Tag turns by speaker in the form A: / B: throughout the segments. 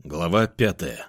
A: Глава 5.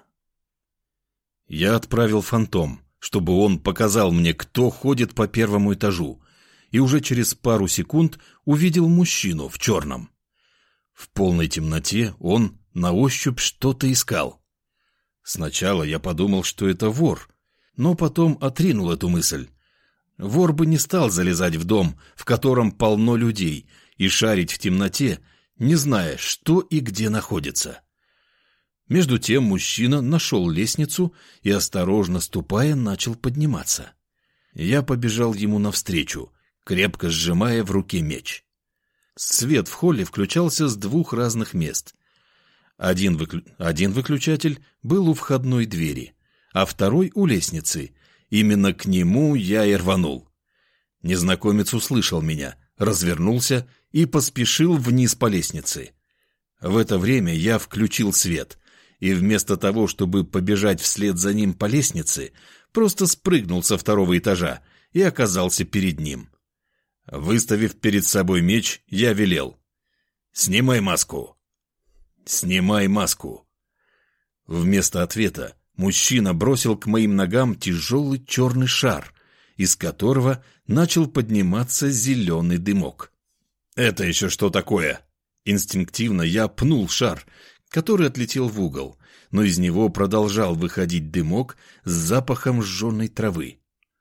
A: Я отправил фантом, чтобы он показал мне, кто ходит по первому этажу, и уже через пару секунд увидел мужчину в черном. В полной темноте он на ощупь что-то искал. Сначала я подумал, что это вор, но потом отринул эту мысль. Вор бы не стал залезать в дом, в котором полно людей, и шарить в темноте, не зная, что и где находится. Между тем мужчина нашел лестницу и, осторожно ступая, начал подниматься. Я побежал ему навстречу, крепко сжимая в руке меч. Свет в холле включался с двух разных мест. Один выключатель был у входной двери, а второй у лестницы. Именно к нему я и рванул. Незнакомец услышал меня, развернулся и поспешил вниз по лестнице. В это время я включил свет — и вместо того, чтобы побежать вслед за ним по лестнице, просто спрыгнул со второго этажа и оказался перед ним. Выставив перед собой меч, я велел: «Снимай маску!» «Снимай маску!» Вместо ответа мужчина бросил к моим ногам тяжелый черный шар, из которого начал подниматься зеленый дымок. «Это еще что такое?» Инстинктивно я пнул шар, который отлетел в угол, но из него продолжал выходить дымок с запахом сжженной травы.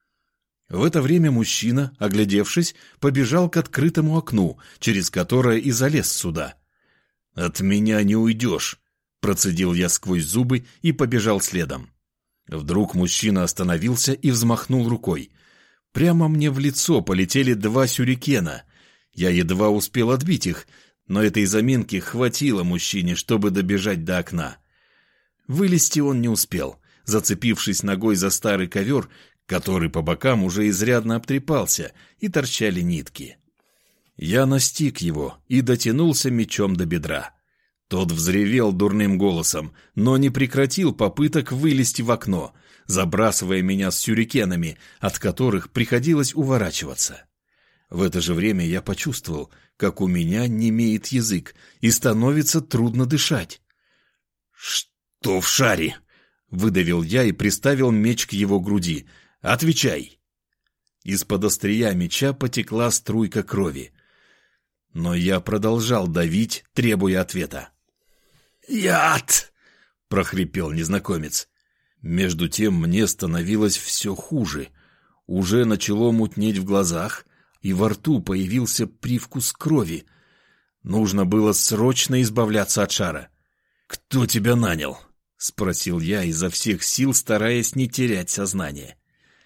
A: В это время мужчина, оглядевшись, побежал к открытому окну, через которое и залез сюда. «От меня не уйдешь», — процедил я сквозь зубы и побежал следом. Вдруг мужчина остановился и взмахнул рукой. Прямо мне в лицо полетели два сюрикена. Я едва успел отбить их, но этой заминки хватило мужчине, чтобы добежать до окна. Вылезти он не успел, зацепившись ногой за старый ковер, который по бокам уже изрядно обтрепался, и торчали нитки. Я настиг его и дотянулся мечом до бедра. Тот взревел дурным голосом, но не прекратил попыток вылезти в окно, забрасывая меня с сюрикенами, от которых приходилось уворачиваться. В это же время я почувствовал, как у меня немеет язык и становится трудно дышать. «Что в шаре?» — выдавил я и приставил меч к его груди. «Отвечай!» Из-под острия меча потекла струйка крови. Но я продолжал давить, требуя ответа. «Яд!» — прохрипел незнакомец. Между тем мне становилось все хуже. Уже начало мутнеть в глазах, и во рту появился привкус крови. Нужно было срочно избавляться от шара. «Кто тебя нанял?» — спросил я, изо всех сил стараясь не терять сознание.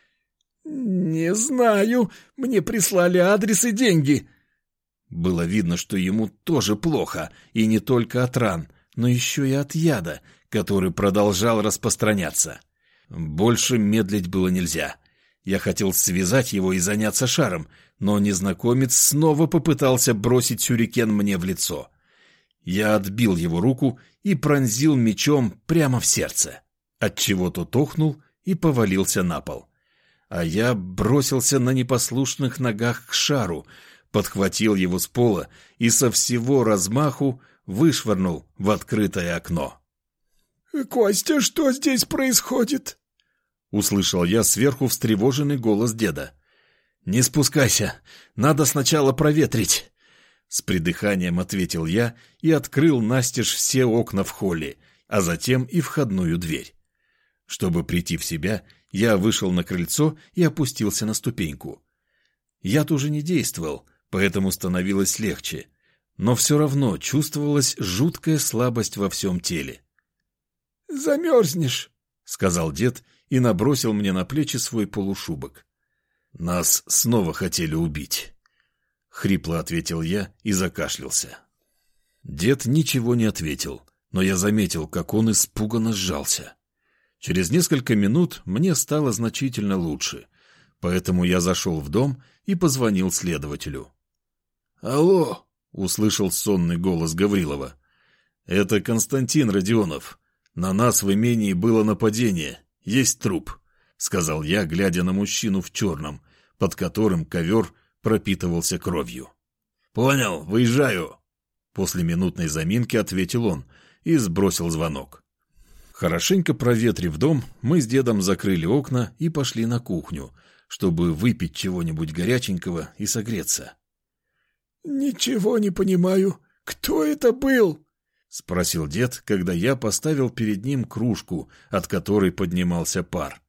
B: «Не знаю. Мне прислали адрес и деньги».
A: Было видно, что ему тоже плохо, и не только от ран, но еще и от яда, который продолжал распространяться. Больше медлить было нельзя. Я хотел связать его и заняться шаром, но незнакомец снова попытался бросить сюрикен мне в лицо. Я отбил его руку и пронзил мечом прямо в сердце, отчего тот охнул и повалился на пол. А я бросился на непослушных ногах к шару, подхватил его с пола и со всего размаху вышвырнул в открытое окно.
B: «Костя, что здесь происходит?»
A: — услышал я сверху встревоженный голос деда. «Не спускайся, надо сначала проветрить!» С придыханием ответил я и открыл настежь все окна в холле, а затем и входную дверь. Чтобы прийти в себя, я вышел на крыльцо и опустился на ступеньку. Яд уже не действовал, поэтому становилось легче, но все равно чувствовалась жуткая слабость во всем теле.
B: «Замерзнешь»,
A: — сказал дед и набросил мне на плечи свой полушубок. «Нас снова хотели убить», — хрипло ответил я и закашлялся. Дед ничего не ответил, но я заметил, как он испуганно сжался. Через несколько минут мне стало значительно лучше, поэтому я зашел в дом и позвонил следователю. «Алло!» — услышал сонный голос Гаврилова. «Это Константин Родионов. На нас в имении было нападение. Есть труп», — сказал я, глядя на мужчину в черном, под которым ковер пропитывался кровью. «Понял, выезжаю», — после минутной заминки ответил он и сбросил звонок. Хорошенько проветрив дом, мы с дедом закрыли окна и пошли на кухню, чтобы выпить чего-нибудь горяченького и согреться.
B: «Ничего не понимаю. Кто это был?»
A: — спросил дед, когда я поставил перед ним кружку, от которой поднимался пар.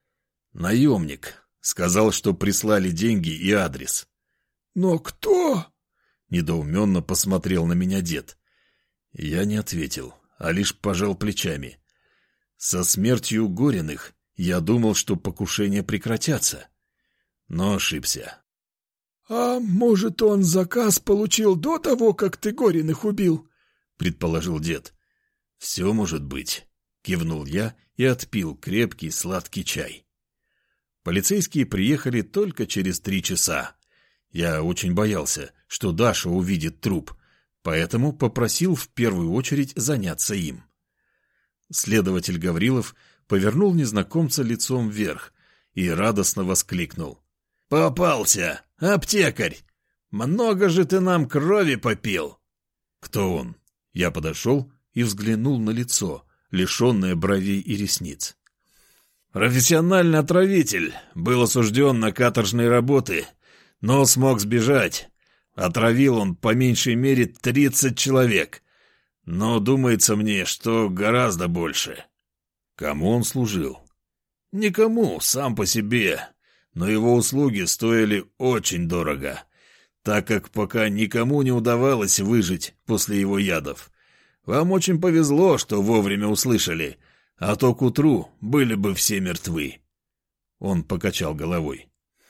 A: «Наемник. Сказал, что прислали деньги и адрес».
B: «Но кто?»
A: — недоуменно посмотрел на меня дед. Я не ответил, а лишь пожал плечами. Со смертью Гориных я думал, что покушения прекратятся, но ошибся.
B: «А может, он заказ получил до того, как ты Гориных убил?»
A: — предположил дед. «Все может быть», — кивнул я и отпил крепкий сладкий чай. Полицейские приехали только через 3 часа. Я очень боялся, что Даша увидит труп, поэтому попросил в первую очередь заняться им. Следователь Гаврилов повернул незнакомца лицом вверх и радостно воскликнул. «Попался! Аптекарь! Много же ты нам крови попил!» «Кто он?» Я подошел и взглянул на лицо, лишенное бровей и ресниц. «Профессиональный отравитель, был осужден на каторжные работы, но смог сбежать. Отравил он по меньшей мере 30 человек, но думается мне, что гораздо больше». «Кому он служил?» «Никому, сам по себе, но его услуги стоили очень дорого, так как пока никому не удавалось выжить после его ядов. Вам очень повезло, что вовремя услышали, а то к утру были бы все мертвы». Он покачал головой.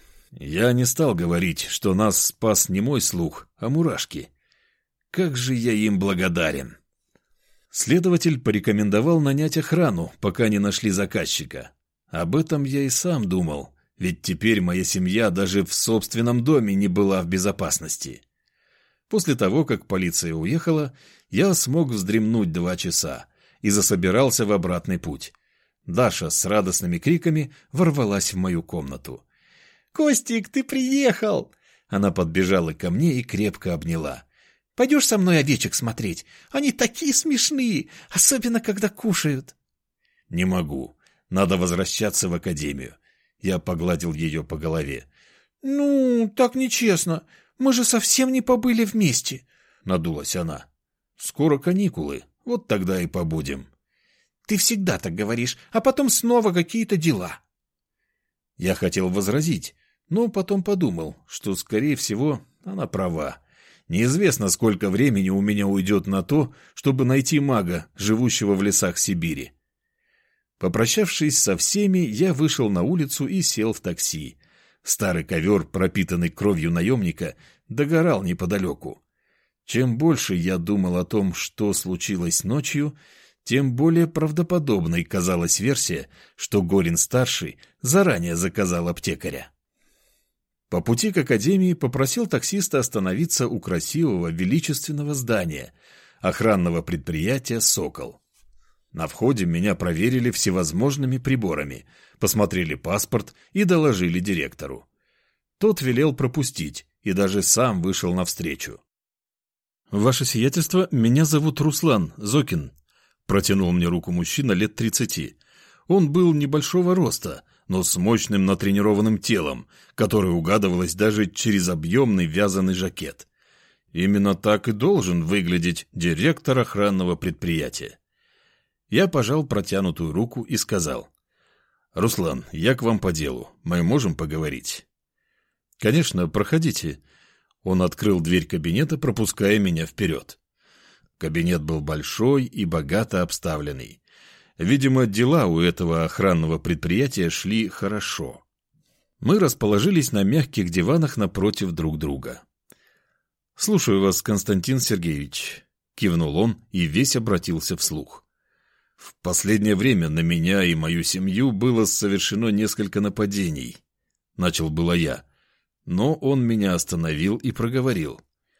A: Я не стал говорить, что нас спас не мой слух, а мурашки. Как же я им благодарен. Следователь порекомендовал нанять охрану, пока не нашли заказчика. Об этом я и сам думал, ведь теперь моя семья даже в собственном доме не была в безопасности. После того, как полиция уехала, я смог вздремнуть 2 часа и засобирался в обратный путь. Даша с радостными криками ворвалась в мою комнату. «Костик, ты приехал!» Она подбежала ко мне и крепко обняла. «Пойдешь со мной овечек смотреть? Они такие смешные, особенно когда кушают». «Не могу. Надо возвращаться в академию». Я погладил ее по голове. «Ну, так нечестно. Мы же совсем не побыли вместе», — надулась она. «Скоро каникулы, вот тогда и побудем». «Ты всегда так говоришь, а потом снова какие-то дела». Я хотел возразить, но потом подумал, что, скорее всего, она права. Неизвестно, сколько времени у меня уйдет на то, чтобы найти мага, живущего в лесах Сибири. Попрощавшись со всеми, я вышел на улицу и сел в такси. Старый ковер, пропитанный кровью наемника, догорал неподалеку. Чем больше я думал о том, что случилось ночью, тем более правдоподобной казалась версия, что Горин-старший заранее заказал аптекаря. По пути к академии попросил таксиста остановиться у красивого величественного здания, охранного предприятия «Сокол». На входе меня проверили всевозможными приборами, посмотрели паспорт и доложили директору. Тот велел пропустить и даже сам вышел навстречу. «Ваше сиятельство, меня зовут Руслан Зокин», — протянул мне руку мужчина лет 30. Он был небольшого роста, но с мощным натренированным телом, которое угадывалось даже через объемный вязаный жакет. Именно так и должен выглядеть директор охранного предприятия. Я пожал протянутую руку и сказал: «Руслан, я к вам по делу. Мы можем поговорить?» «Конечно, проходите». Он открыл дверь кабинета, пропуская меня вперед. Кабинет был большой и богато обставленный. Видимо, дела у этого охранного предприятия шли хорошо. Мы расположились на мягких диванах напротив друг друга. «Слушаю вас, Константин Сергеевич», — кивнул он и весь обратился вслух. «В последнее время на меня и мою семью было совершено несколько нападений», — начал было я, но он меня остановил и проговорил.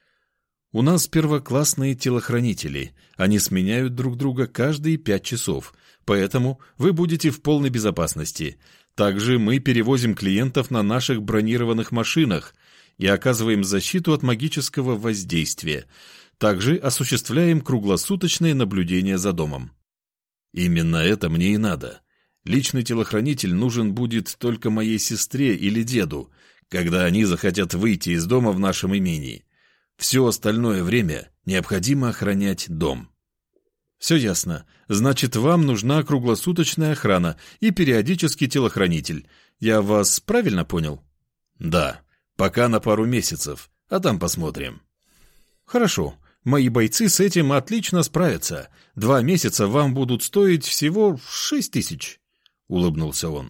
A: «У нас первоклассные телохранители, они сменяют друг друга каждые 5 часов, поэтому вы будете в полной безопасности. Также мы перевозим клиентов на наших бронированных машинах и оказываем защиту от магического воздействия. Также осуществляем круглосуточное наблюдение за домом». Именно это мне и надо. Личный телохранитель нужен будет только моей сестре или деду, когда они захотят выйти из дома в нашем имении. Все остальное время необходимо охранять дом. Все ясно. Значит, вам нужна круглосуточная охрана и периодический телохранитель. Я вас правильно понял? Да, пока на пару месяцев, а там посмотрим. Хорошо. Мои бойцы с этим отлично справятся. 2 месяца вам будут стоить всего 6000. Улыбнулся он.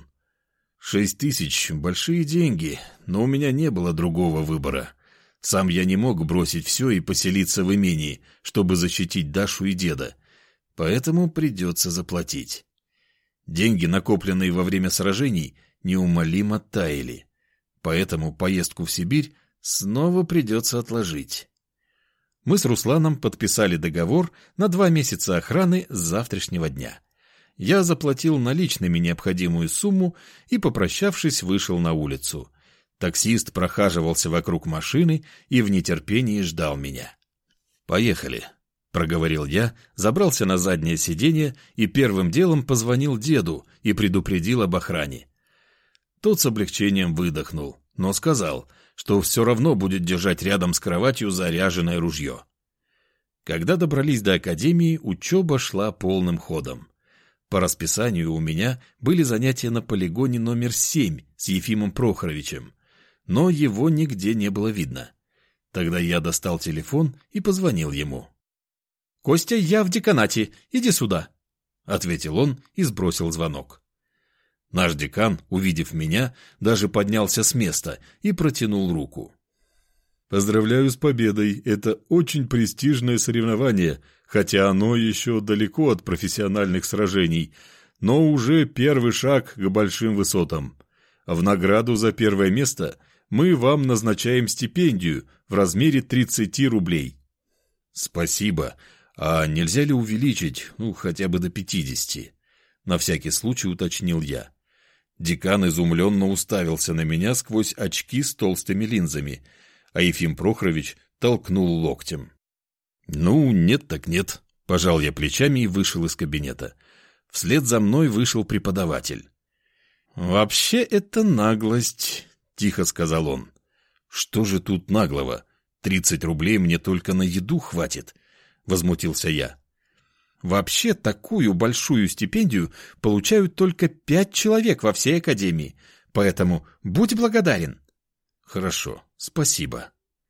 A: 6000 — большие деньги, но у меня не было другого выбора. Сам я не мог бросить все и поселиться в имении, чтобы защитить Дашу и деда. Поэтому придется заплатить. Деньги, накопленные во время сражений, неумолимо таяли. Поэтому поездку в Сибирь снова придется отложить. Мы с Русланом подписали договор на 2 месяца охраны с завтрашнего дня. Я заплатил наличными необходимую сумму и, попрощавшись, вышел на улицу. Таксист прохаживался вокруг машины и в нетерпении ждал меня. «Поехали», — проговорил я, забрался на заднее сиденье и первым делом позвонил деду и предупредил об охране. Тот с облегчением выдохнул, но сказал, что все равно будет держать рядом с кроватью заряженное ружье. Когда добрались до академии, учеба шла полным ходом. По расписанию у меня были занятия на полигоне номер 7 с Ефимом Прохоровичем, но его нигде не было видно. Тогда я достал телефон и позвонил ему. «Костя, я в деканате, иди сюда», — ответил он и сбросил звонок. Наш декан, увидев меня, даже поднялся с места и протянул руку. «Поздравляю с победой, это очень престижное соревнование, хотя оно еще далеко от профессиональных сражений, но уже первый шаг к большим высотам. В награду за первое место мы вам назначаем стипендию в размере 30 рублей. Спасибо. А нельзя ли увеличить, хотя бы до 50? На всякий случай уточнил я. Декан изумленно уставился на меня сквозь очки с толстыми линзами, а Ефим Прохорович толкнул локтем. Нет так нет. Пожал я плечами и вышел из кабинета. Вслед за мной вышел преподаватель. «Вообще это наглость», — тихо сказал он. «Что же тут наглого? 30 рублей мне только на еду хватит», — возмутился я. «Вообще такую большую стипендию получают только 5 человек во всей академии, поэтому будь благодарен». «Хорошо, спасибо».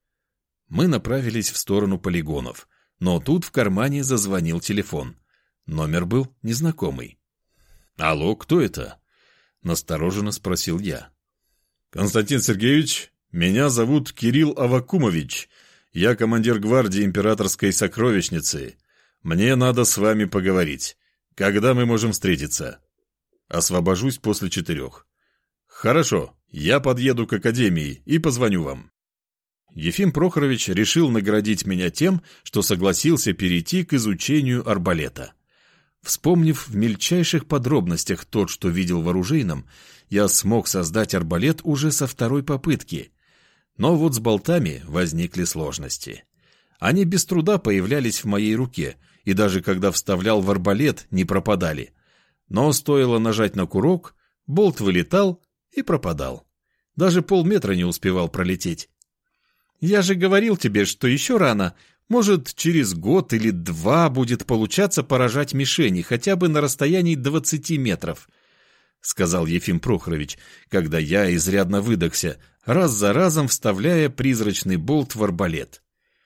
A: Мы направились в сторону полигонов, но тут в кармане зазвонил телефон. Номер был незнакомый. «Алло, кто это?» — настороженно спросил я. «Константин Сергеевич, меня зовут Кирилл Аввакумович. Я командир гвардии императорской сокровищницы. Мне надо с вами поговорить. Когда мы можем встретиться?» «Освобожусь после 4. «Хорошо, я подъеду к академии и позвоню вам». Ефим Прохорович решил наградить меня тем, что согласился перейти к изучению арбалета. Вспомнив в мельчайших подробностях тот, что видел в оружейном, я смог создать арбалет уже со 2 попытки. Но вот с болтами возникли сложности. Они без труда появлялись в моей руке, и даже когда вставлял в арбалет, не пропадали. Но стоило нажать на курок, болт вылетал и пропадал. Даже полметра не успевал пролететь. «Я же говорил тебе, что еще рано. Может, через год или 2 будет получаться поражать мишени хотя бы на расстоянии 20 метров», — сказал Ефим Прохорович, когда я изрядно выдохся, раз за разом вставляя призрачный болт в арбалет.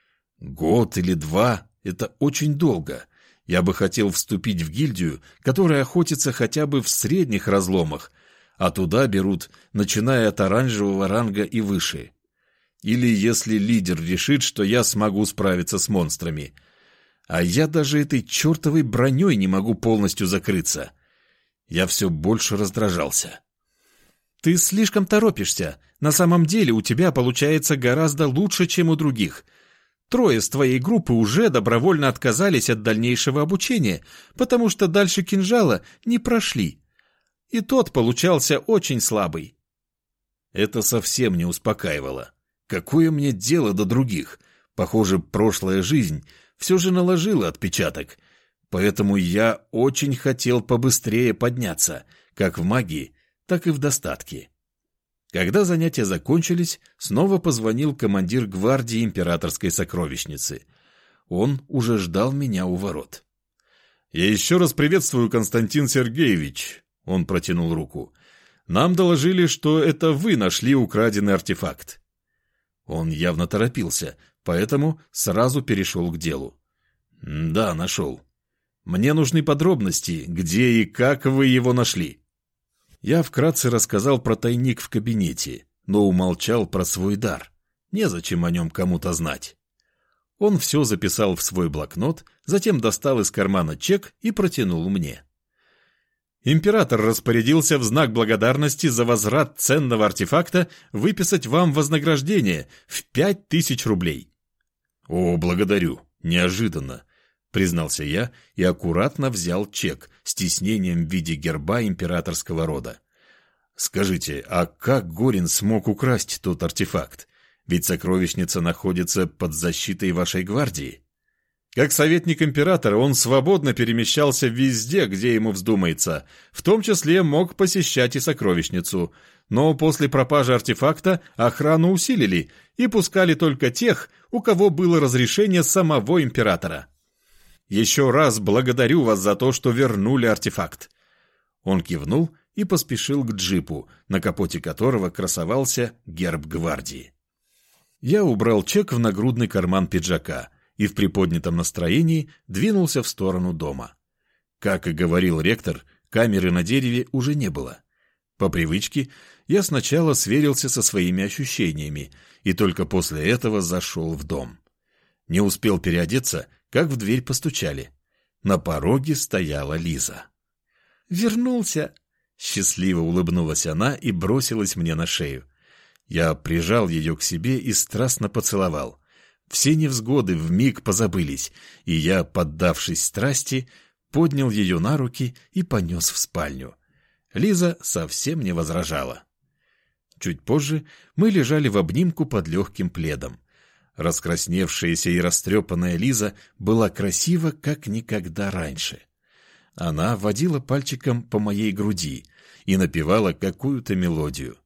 A: «Год или 2 — это очень долго. Я бы хотел вступить в гильдию, которая охотится хотя бы в средних разломах, а туда берут, начиная от оранжевого ранга и выше. Или если лидер решит, что я смогу справиться с монстрами. А я даже этой чертовой броней не могу полностью закрыться». Я все больше раздражался. «Ты слишком торопишься. На самом деле у тебя получается гораздо лучше, чем у других. 3 с твоей группы уже добровольно отказались от дальнейшего обучения, потому что дальше кинжала не прошли. И тот получался очень слабый». Это совсем не успокаивало. Какое мне дело до других? Похоже, прошлая жизнь все же наложила отпечаток. поэтому я очень хотел побыстрее подняться, как в магии, так и в достатке. Когда занятия закончились, снова позвонил командир гвардии императорской сокровищницы. Он уже ждал меня у ворот. «Я еще раз приветствую, Константин Сергеевич», — он протянул руку. «Нам доложили, что это вы нашли украденный артефакт». Он явно торопился, поэтому сразу перешел к делу. «Да, нашел. Мне нужны подробности, где и как вы его нашли». Я вкратце рассказал про тайник в кабинете, но умолчал про свой дар. Незачем о нем кому-то знать. Он все записал в свой блокнот, затем достал из кармана чек и протянул мне. Император распорядился в знак благодарности за возврат ценного артефакта выписать вам вознаграждение в 5000 рублей. «О, благодарю, неожиданно», — признался я и аккуратно взял чек с тиснением в виде герба императорского рода. «Скажите, а как Горин смог украсть тот артефакт? Ведь сокровищница находится под защитой вашей гвардии». Как советник императора он свободно перемещался везде, где ему вздумается, в том числе мог посещать и сокровищницу. Но после пропажи артефакта охрану усилили и пускали только тех, у кого было разрешение самого императора. «Еще раз благодарю вас за то, что вернули артефакт». Он кивнул и поспешил к джипу, на капоте которого красовался герб гвардии. Я убрал чек в нагрудный карман пиджака и в приподнятом настроении двинулся в сторону дома. Как и говорил ректор, камеры на дереве уже не было. По привычке я сначала сверился со своими ощущениями и только после этого зашел в дом. Не успел переодеться, как в дверь постучали. На пороге стояла Лиза. «Вернулся!» — счастливо улыбнулась она и бросилась мне на шею. Я прижал ее к себе и страстно поцеловал. Все невзгоды вмиг позабылись, и я, поддавшись страсти, поднял ее на руки и понес в спальню. Лиза совсем не возражала. Чуть позже мы лежали в обнимку под легким пледом. Раскрасневшаяся и растрепанная Лиза была красива, как никогда раньше. Она водила пальчиком по моей груди и напевала какую-то мелодию.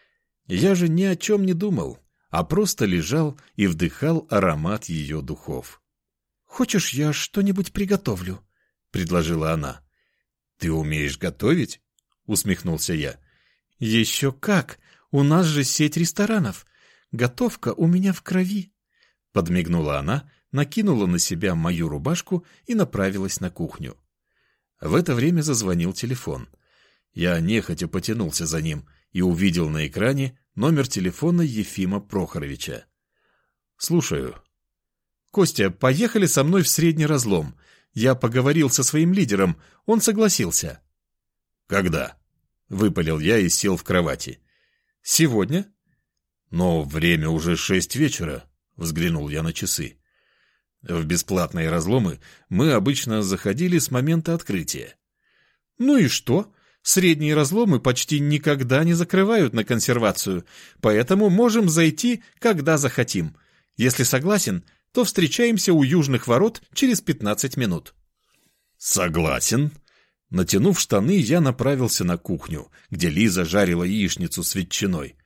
A: Я же ни о чем не думал, а просто лежал и вдыхал аромат ее духов. «Хочешь, я что-нибудь приготовлю?» — предложила она. «Ты умеешь готовить?» — усмехнулся я. «Еще как! У нас же сеть ресторанов. Готовка у меня в крови!» Подмигнула она, накинула на себя мою рубашку и направилась на кухню. В это время зазвонил телефон. Я нехотя потянулся за ним и увидел на экране номер телефона Ефима Прохоровича. «Слушаю». «Костя, поехали со мной в Средний Разлом. Я поговорил со своим лидером, он согласился». «Когда?» — выпалил я и сел в кровати. «Сегодня?» «Но время уже 6 вечера», — взглянул я на часы. В бесплатные разломы мы обычно заходили с момента открытия. «Ну и что? Средние разломы почти никогда не закрывают на консервацию, поэтому можем зайти, когда захотим. Если согласен, то встречаемся у южных ворот через 15 минут». «Согласен». Натянув штаны, я направился на кухню, где Лиза жарила яичницу с ветчиной.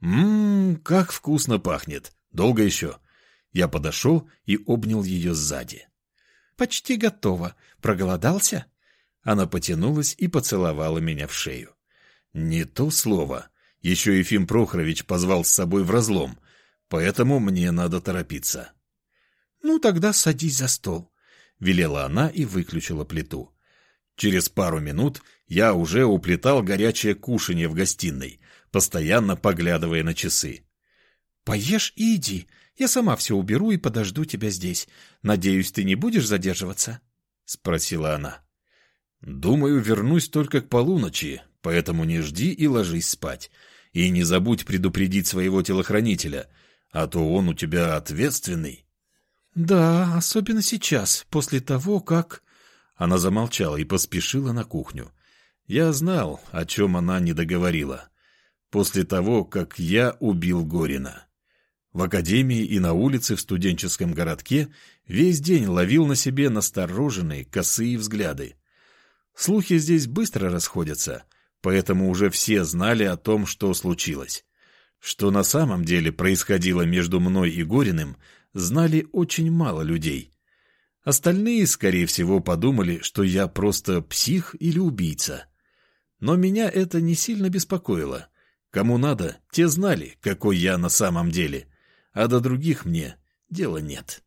A: Как вкусно пахнет. Долго еще?» Я подошел и обнял ее сзади. «Почти готово. Проголодался?» Она потянулась и поцеловала меня в шею. «Не то слово. Еще Ефим Прохорович позвал с собой в разлом, поэтому мне надо торопиться». «Ну, тогда садись за стол», — велела она и выключила плиту. Через пару минут я уже уплетал горячее кушанье в гостиной, постоянно поглядывая на часы. «Поешь и иди. Я сама все уберу и подожду тебя здесь. Надеюсь, ты не будешь задерживаться?» — спросила она. «Думаю, вернусь только к полуночи, поэтому не жди и ложись спать. И не забудь предупредить своего телохранителя, а то он у тебя ответственный». «Да, особенно сейчас, после того, как...» Она замолчала и поспешила на кухню. Я знал, о чем она не договорила. После того, как я убил Горина. В академии и на улице в студенческом городке весь день ловил на себе настороженные, косые взгляды. Слухи здесь быстро расходятся, поэтому уже все знали о том, что случилось. Что на самом деле происходило между мной и Гориным, знали очень мало людей. Остальные, скорее всего, подумали, что я просто псих или убийца. Но меня это не сильно беспокоило. Кому надо, те знали, какой я на самом деле, а до других мне дела нет.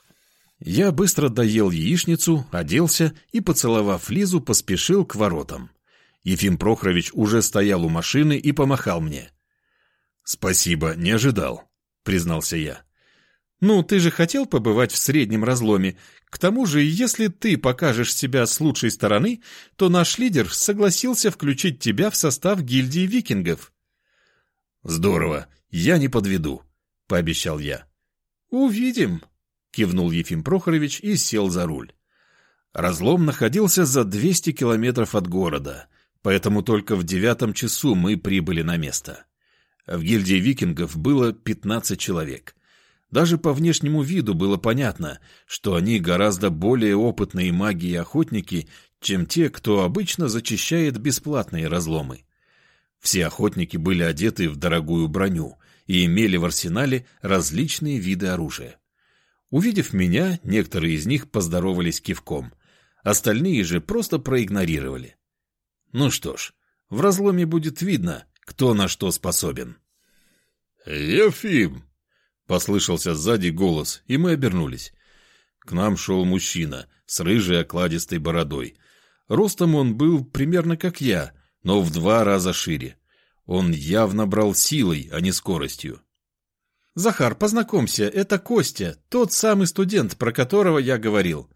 A: Я быстро доел яичницу, оделся и, поцеловав Лизу, поспешил к воротам. Ефим Прохорович уже стоял у машины и помахал мне. «Спасибо, не ожидал», — признался я. «Ну, ты же хотел побывать в среднем разломе. К тому же, если ты покажешь себя с лучшей стороны, то наш лидер согласился включить тебя в состав гильдии викингов». «Здорово, я не подведу», — пообещал я. «Увидим», — кивнул Ефим Прохорович и сел за руль. Разлом находился за 200 километров от города, поэтому только в 9 часу мы прибыли на место. В гильдии викингов было 15 человек. Даже по внешнему виду было понятно, что они гораздо более опытные маги и охотники, чем те, кто обычно зачищает бесплатные разломы. Все охотники были одеты в дорогую броню и имели в арсенале различные виды оружия. Увидев меня, некоторые из них поздоровались кивком, остальные же просто проигнорировали. Ну что ж, в разломе будет видно, кто на что способен. «Ефим!» — послышался сзади голос, и мы обернулись. К нам шел мужчина с рыжей окладистой бородой. Ростом он был примерно как я, но в 2 раза шире. Он явно брал силой, а не скоростью. «Захар, познакомься, это Костя, тот самый студент, про которого я говорил».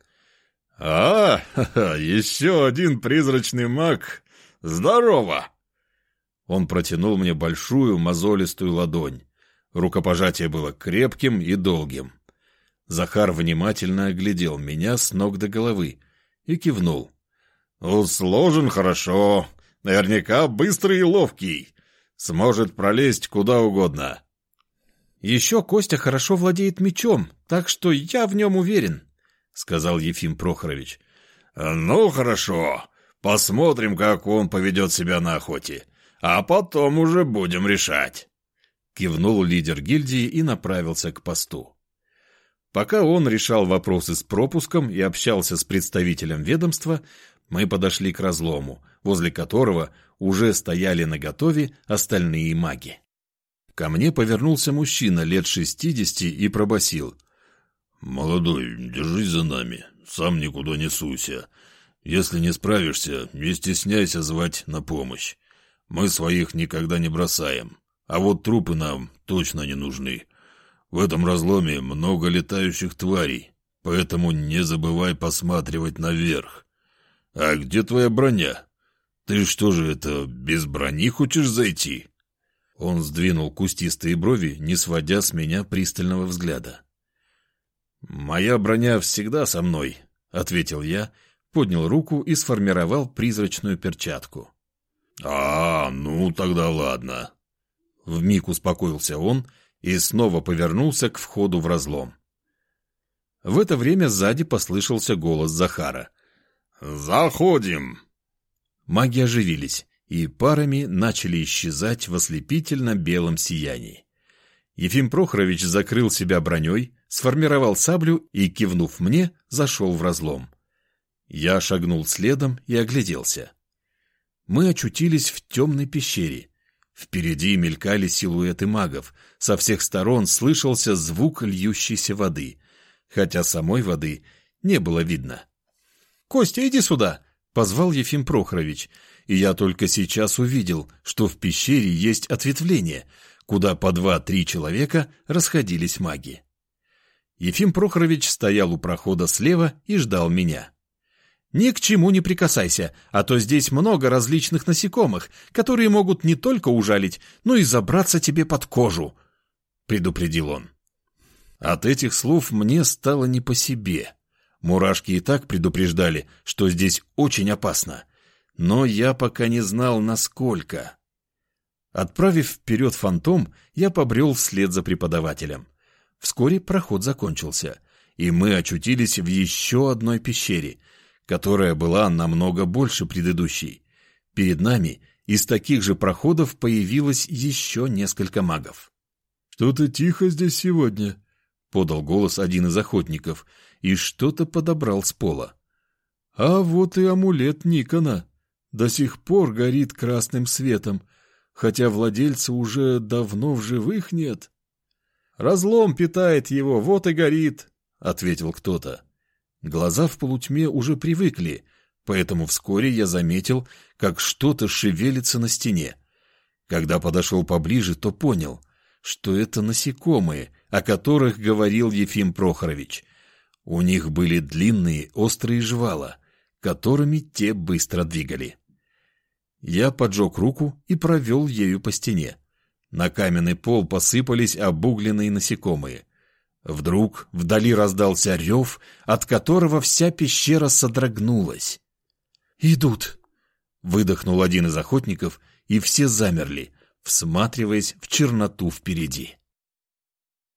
A: Еще один призрачный маг. Здорово!» Он протянул мне большую мозолистую ладонь. Рукопожатие было крепким и долгим. Захар внимательно оглядел меня с ног до головы и кивнул. «Сложен хорошо, наверняка быстрый и ловкий. Сможет пролезть куда угодно». «Еще Костя хорошо владеет мечом, так что я в нем уверен», — сказал Ефим Прохорович. «Ну, хорошо. Посмотрим, как он поведет себя на охоте. А потом уже будем решать». Кивнул лидер гильдии и направился к посту. Пока он решал вопросы с пропуском и общался с представителем ведомства, мы подошли к разлому, возле которого уже стояли наготове остальные маги. Ко мне повернулся мужчина лет 60 и пробасил: «Молодой, держись за нами, сам никуда не суйся. Если не справишься, не стесняйся звать на помощь. Мы своих никогда не бросаем, а вот трупы нам точно не нужны. В этом разломе много летающих тварей, поэтому не забывай посматривать наверх. А где твоя броня? Ты что же это, без брони хочешь зайти?» Он сдвинул кустистые брови, не сводя с меня пристального взгляда. «Моя броня всегда со мной», — ответил я, поднял руку и сформировал призрачную перчатку. Ну тогда ладно». Вмиг успокоился он и снова повернулся к входу в разлом. В это время сзади послышался голос Захара. «Заходим!» Маги оживились и парами начали исчезать в ослепительно-белом сиянии. Ефим Прохорович закрыл себя броней, сформировал саблю и, кивнув мне, зашел в разлом. Я шагнул следом и огляделся. Мы очутились в темной пещере. Впереди мелькали силуэты магов, со всех сторон слышался звук льющейся воды, хотя самой воды не было видно. «Костя, иди сюда!» — позвал Ефим Прохорович, и я только сейчас увидел, что в пещере есть ответвление, куда по 2-3 человека расходились маги. Ефим Прохорович стоял у прохода слева и ждал меня. «Ни к чему не прикасайся, а то здесь много различных насекомых, которые могут не только ужалить, но и забраться тебе под кожу», — предупредил он. От этих слов мне стало не по себе. Мурашки и так предупреждали, что здесь очень опасно, но я пока не знал, насколько. Отправив вперед фантом, я побрел вслед за преподавателем. Вскоре проход закончился, и мы очутились в еще одной пещере, которая была намного больше предыдущей. Перед нами из таких же проходов появилось еще несколько магов.
B: «Что-то тихо здесь сегодня»,
A: — подал голос один из охотников и что-то подобрал с пола.
B: «А вот и амулет Никона. До сих пор горит красным светом, хотя владельца уже давно в живых нет».
A: «Разлом питает его, вот и горит», — ответил кто-то. Глаза в полутьме уже привыкли, поэтому вскоре я заметил, как что-то шевелится на стене. Когда подошел поближе, то понял, что это насекомые, о которых говорил Ефим Прохорович. У них были длинные острые жвала, которыми те быстро двигали. Я поджег руку и провел ею по стене. На каменный пол посыпались обугленные насекомые. Вдруг вдали раздался рев, от которого вся пещера содрогнулась.
B: «Идут!»
A: — выдохнул один из охотников, и все замерли, всматриваясь в черноту впереди.